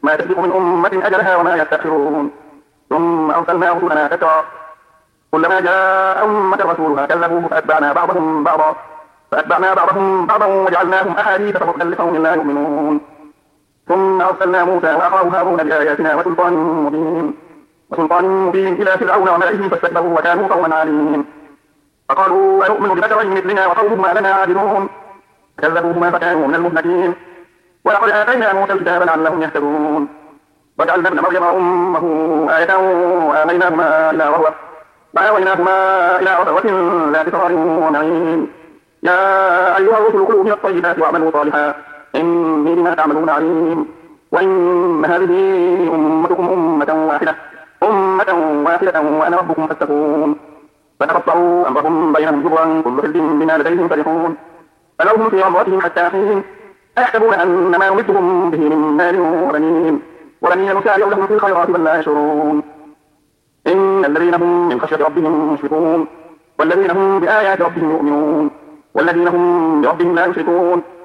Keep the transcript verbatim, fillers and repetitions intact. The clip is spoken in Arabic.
ما تسبق من أمة أجلها وما يستأخرون ثم أرسلنا رسلنا تترى كلما جاء أمة رسولها كذبوه فأتبعنا بعضهم بعضا فأتبعنا بعضهم بعضا وجعلناهم أحاديث فبطلا لقوم لا يؤمنون ثم أرسلنا موسى وأخاه هارون بآياتنا وسلطان مبين وسلطان مبين إلى فرعون وملئه فاستكبروا وكانوا قوما عالين فقالوا أنؤمن ببشرين مثلنا وقومهما لنا عابدون كذبوهما فكانوا من المهلكين ولقد آتينا موسى الكتاب لعلهم يهتدون وجعلنا ابن مريم وأمه آية وآويناهما إلى ربوة وآويناهما إلى ربوة ذات قرار ونعيم يا أيها الرسل كلوا من الطيبات واعملوا صالحا إني بما تعملون عليم وإن هذه أمتكم أمة واحدة أمة واحدة وأنا ربكم فاتقون فتقطعوا أمرهم بينهم زبرا كل حزب بما لديهم فرحون فذرهم في غمرتهم حتى حين أيحسبون أن ما نمدهم به من مال وبنين ولن نسارع لهم في الخيرات بل لا يشعرون إن الذين هم من خشية ربهم مشفقون والذين هم بآيات ربهم يؤمنون والذين هم بربهم لا يشركون